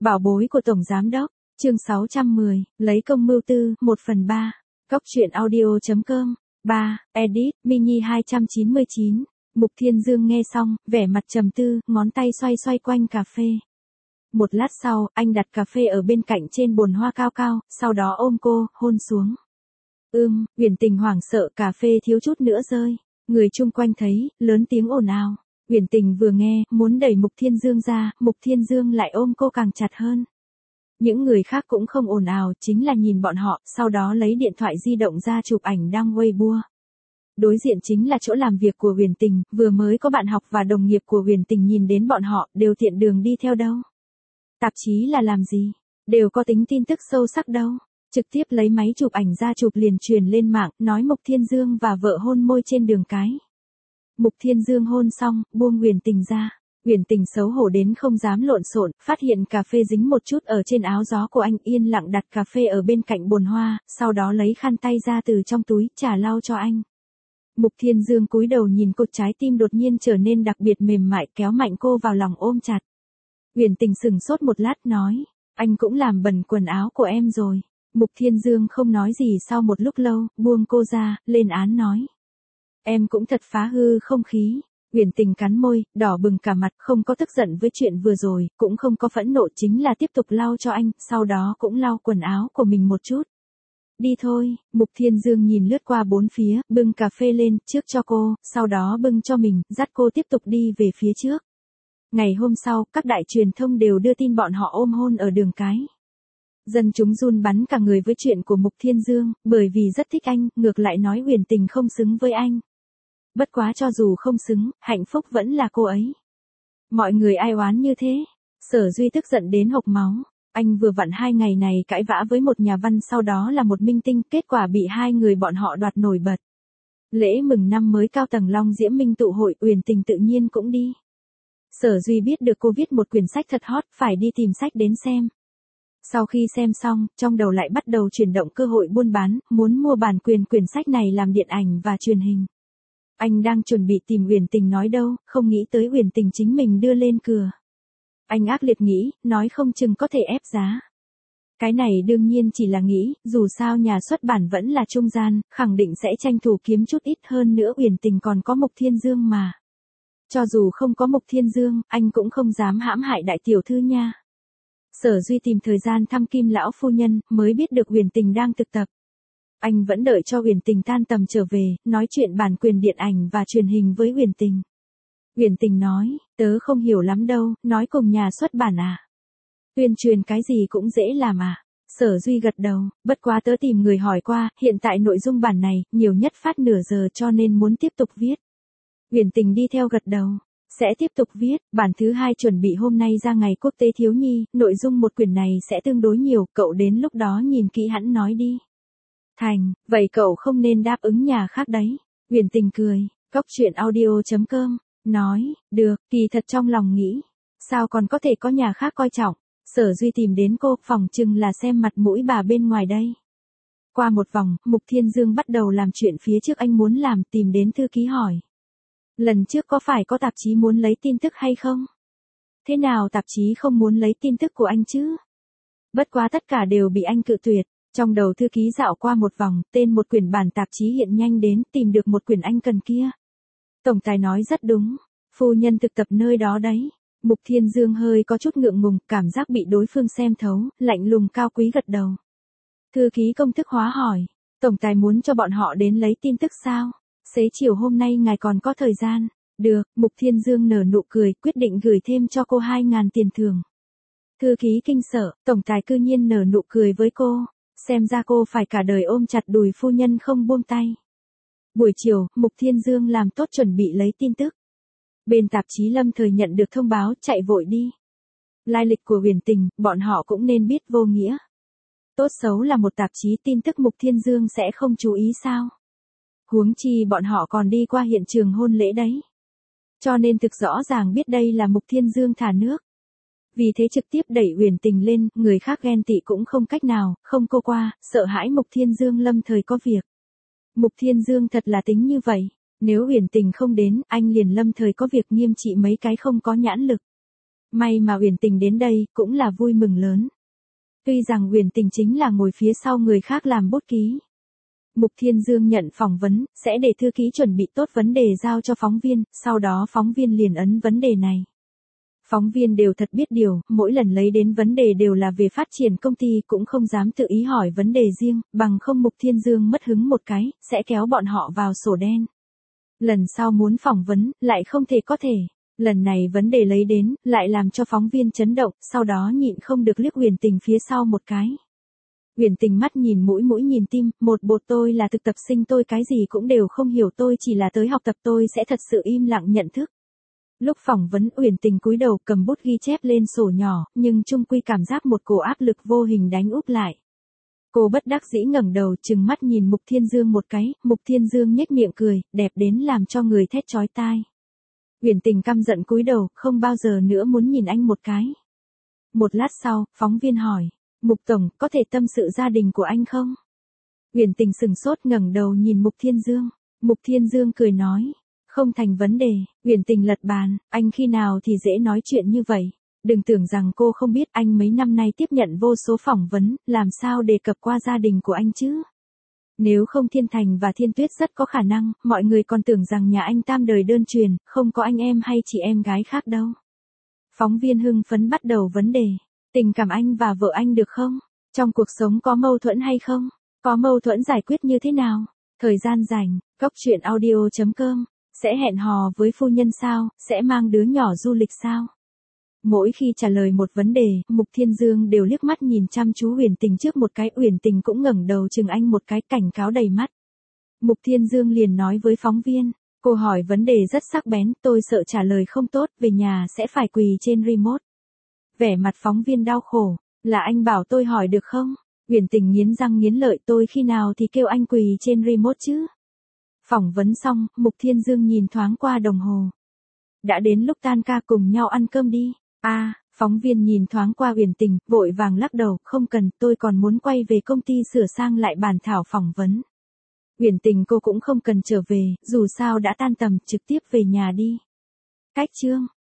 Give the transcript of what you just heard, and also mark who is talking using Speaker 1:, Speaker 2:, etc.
Speaker 1: Bảo bối của Tổng Giám Đốc, chương 610, lấy công mưu tư, 1/3. Cóc truyện audio.com. 3. Edit, Mini 299. Mục Thiên Dương nghe xong, vẻ mặt trầm tư, ngón tay xoay xoay quanh cà phê. Một lát sau, anh đặt cà phê ở bên cạnh trên bồn hoa cao cao, sau đó ôm cô, hôn xuống. Uyển Tình hoảng sợ, cà phê thiếu chút nữa rơi. Người chung quanh thấy, lớn tiếng ồn ào. Uyển Tình vừa nghe, muốn đẩy Mục Thiên Dương ra, Mục Thiên Dương lại ôm cô càng chặt hơn. Những người khác cũng không ồn ào, chính là nhìn bọn họ, sau đó lấy điện thoại di động ra chụp ảnh đăng Weibo. Đối diện chính là chỗ làm việc của Uyển Tình, vừa mới có bạn học và đồng nghiệp của Uyển Tình nhìn đến bọn họ, đều tiện đường đi theo đâu. Tạp chí là làm gì? Đều có tính tin tức sâu sắc đâu. Trực tiếp lấy máy chụp ảnh ra chụp liền truyền lên mạng, nói Mục Thiên Dương và vợ hôn môi trên đường cái. Mục Thiên Dương hôn xong, buông Uyển Tình ra. Uyển Tình xấu hổ đến không dám lộn xộn, phát hiện cà phê dính một chút ở trên áo gió của anh, yên lặng đặt cà phê ở bên cạnh bồn hoa, sau đó lấy khăn tay ra từ trong túi, trả lau cho anh. Mục Thiên Dương cúi đầu nhìn cô, trái tim đột nhiên trở nên đặc biệt mềm mại, kéo mạnh cô vào lòng ôm chặt. Uyển Tình sững sốt một lát nói, anh cũng làm bẩn quần áo của em rồi. Mục Thiên Dương không nói gì, sau một lúc lâu, buông cô ra, lên án nói. Em cũng thật phá hư không khí. Uyển Tình cắn môi, đỏ bừng cả mặt, không có tức giận với chuyện vừa rồi, cũng không có phẫn nộ, chính là tiếp tục lau cho anh, sau đó cũng lau quần áo của mình một chút. Đi thôi. Mục Thiên Dương nhìn lướt qua bốn phía, bưng cà phê lên, trước cho cô, sau đó bưng cho mình, dắt cô tiếp tục đi về phía trước. Ngày hôm sau, các đại truyền thông đều đưa tin bọn họ ôm hôn ở đường cái. Dân chúng run bắn cả người với chuyện của Mục Thiên Dương, bởi vì rất thích anh, ngược lại nói Uyển Tình không xứng với anh. Bất quá cho dù không xứng, hạnh phúc vẫn là cô ấy. Mọi người ai oán như thế. Sở Duy tức giận đến hộc máu. Anh vừa vặn 2 ngày này cãi vã với một nhà văn, sau đó là một minh tinh, kết quả bị hai người bọn họ đoạt nổi bật. Lễ mừng năm mới cao tầng Long Diễm Minh tụ hội, Uyển Tình tự nhiên cũng đi. Sở Duy biết được cô viết một quyển sách thật hot, phải đi tìm sách đến xem. Sau khi xem xong, trong đầu lại bắt đầu chuyển động cơ hội buôn bán, muốn mua bản quyền quyển sách này làm điện ảnh và truyền hình. Anh đang chuẩn bị tìm Uyển Tình nói đâu, không nghĩ tới Uyển Tình chính mình đưa lên cửa. Anh ác liệt nghĩ, nói không chừng có thể ép giá. Cái này đương nhiên chỉ là nghĩ, dù sao nhà xuất bản vẫn là trung gian, khẳng định sẽ tranh thủ kiếm chút ít, hơn nữa Uyển Tình còn có Mục Thiên Dương mà. Cho dù không có Mục Thiên Dương, anh cũng không dám hãm hại đại tiểu thư nha. Sở Duy tìm thời gian thăm Kim lão phu nhân, mới biết được Uyển Tình đang thực tập. Anh vẫn đợi cho Uyển Tình tan tầm trở về, nói chuyện bản quyền điện ảnh và truyền hình với Uyển Tình. Uyển Tình nói, tớ không hiểu lắm đâu, nói cùng nhà xuất bản à? Tuyên truyền cái gì cũng dễ làm à? Sở Duy gật đầu, bất quá tớ tìm người hỏi qua, hiện tại nội dung bản này, nhiều nhất phát nửa giờ cho nên muốn tiếp tục viết. Uyển Tình đi theo gật đầu, sẽ tiếp tục viết, bản thứ 2 chuẩn bị hôm nay ra ngày quốc tế thiếu nhi, nội dung một quyển này sẽ tương đối nhiều, cậu đến lúc đó nhìn kỹ hẵng nói đi. Thành, vậy cậu không nên đáp ứng nhà khác đấy. Uyển Tình cười, cóc truyện audio.com, nói, được, kỳ thật trong lòng nghĩ, sao còn có thể có nhà khác coi trọng. Sở Duy tìm đến cô, phỏng chừng là xem mặt mũi bà bên ngoài đây. Qua một vòng, Mục Thiên Dương bắt đầu làm chuyện phía trước anh muốn làm, tìm đến thư ký hỏi. Lần trước có phải có tạp chí muốn lấy tin tức hay không? Thế nào tạp chí không muốn lấy tin tức của anh chứ? Bất quá tất cả đều bị anh cự tuyệt. Trong đầu thư ký dạo qua một vòng, tên một quyển bản tạp chí hiện nhanh đến, tìm được một quyển anh cần kia. Tổng tài nói rất đúng, phu nhân thực tập nơi đó đấy. Mục Thiên Dương hơi có chút ngượng ngùng, cảm giác bị đối phương xem thấu, lạnh lùng cao quý gật đầu. Thư ký công thức hóa hỏi, tổng tài muốn cho bọn họ đến lấy tin tức sao? Xế chiều hôm nay ngài còn có thời gian. Được, Mục Thiên Dương nở nụ cười, quyết định gửi thêm cho cô 2.000 tiền thưởng. Thư ký kinh sợ, tổng tài cư nhiên nở nụ cười với cô. Xem ra cô phải cả đời ôm chặt đùi phu nhân không buông tay. Buổi chiều, Mục Thiên Dương làm tốt chuẩn bị lấy tin tức. Bên tạp chí lâm thời nhận được thông báo, chạy vội đi. Lai lịch của Uyển Tình, bọn họ cũng nên biết vô nghĩa. Tốt xấu là một tạp chí tin tức, Mục Thiên Dương sẽ không chú ý sao? Huống chi bọn họ còn đi qua hiện trường hôn lễ đấy. Cho nên thực rõ ràng biết đây là Mục Thiên Dương thả nước. Vì thế trực tiếp đẩy Uyển Tình lên, người khác ghen tị cũng không cách nào, không cô qua, sợ hãi Mục Thiên Dương lâm thời có việc. Mục Thiên Dương thật là tính như vậy, nếu Uyển Tình không đến, anh liền lâm thời có việc nghiêm trị mấy cái không có nhãn lực. May mà Uyển Tình đến đây, cũng là vui mừng lớn. Tuy rằng Uyển Tình chính là ngồi phía sau người khác làm bút ký. Mục Thiên Dương nhận phỏng vấn, sẽ để thư ký chuẩn bị tốt vấn đề giao cho phóng viên, sau đó phóng viên liền ấn vấn đề này. Phóng viên đều thật biết điều, mỗi lần lấy đến vấn đề đều là về phát triển công ty, cũng không dám tự ý hỏi vấn đề riêng, bằng không Mục Thiên Dương mất hứng một cái, sẽ kéo bọn họ vào sổ đen. Lần sau muốn phỏng vấn, lại không thể có thể. Lần này vấn đề lấy đến, lại làm cho phóng viên chấn động, sau đó nhịn không được liếc Uyển Tình phía sau một cái. Uyển Tình mắt nhìn mũi mũi nhìn tim, một bột tôi là thực tập sinh, tôi cái gì cũng đều không hiểu, tôi chỉ là tới học tập, tôi sẽ thật sự im lặng nhận thức. Lúc phỏng vấn Uyển Tình cúi đầu cầm bút ghi chép lên sổ nhỏ, nhưng chung quy cảm giác một cổ áp lực vô hình đánh úp lại. Cô bất đắc dĩ ngẩng đầu trừng mắt nhìn Mục Thiên Dương một cái, Mục Thiên Dương nhếch miệng cười, đẹp đến làm cho người thét chói tai. Uyển Tình căm giận cúi đầu, không bao giờ nữa muốn nhìn anh một cái. Một lát sau, phóng viên hỏi, Mục Tổng, có thể tâm sự gia đình của anh không? Uyển Tình sừng sốt ngẩng đầu nhìn Mục Thiên Dương. Mục Thiên Dương cười nói, không thành vấn đề. Uyển Tình lật bàn, anh khi nào thì dễ nói chuyện như vậy. Đừng tưởng rằng cô không biết, anh mấy năm nay tiếp nhận vô số phỏng vấn, làm sao đề cập qua gia đình của anh chứ? Nếu không Thiên Thành và Thiên Tuyết rất có khả năng, mọi người còn tưởng rằng nhà anh tam đời đơn truyền, không có anh em hay chị em gái khác đâu. Phóng viên hưng phấn bắt đầu vấn đề. Tình cảm anh và vợ anh được không? Trong cuộc sống có mâu thuẫn hay không? Có mâu thuẫn giải quyết như thế nào? Thời gian rảnh, coctruyện.audio.com. Sẽ hẹn hò với phu nhân sao? Sẽ mang đứa nhỏ du lịch sao? Mỗi khi trả lời một vấn đề, Mục Thiên Dương đều liếc mắt nhìn chăm chú Uyển Tình trước một cái, Uyển Tình cũng ngẩng đầu chừng anh một cái, cảnh cáo đầy mắt. Mục Thiên Dương liền nói với phóng viên, cô hỏi vấn đề rất sắc bén, tôi sợ trả lời không tốt, về nhà sẽ phải quỳ trên remote. Vẻ mặt phóng viên đau khổ, là anh bảo tôi hỏi được không? Uyển Tình nghiến răng nghiến lợi, tôi khi nào thì kêu anh quỳ trên remote chứ? Phỏng vấn xong, Mục Thiên Dương nhìn thoáng qua đồng hồ. Đã đến lúc tan ca, cùng nhau ăn cơm đi. Phóng viên nhìn thoáng qua Uyển Tình, vội vàng lắc đầu, không cần, tôi còn muốn quay về công ty sửa sang lại bản thảo phỏng vấn. Uyển Tình, cô cũng không cần trở về, dù sao đã tan tầm, trực tiếp về nhà đi. Cách chương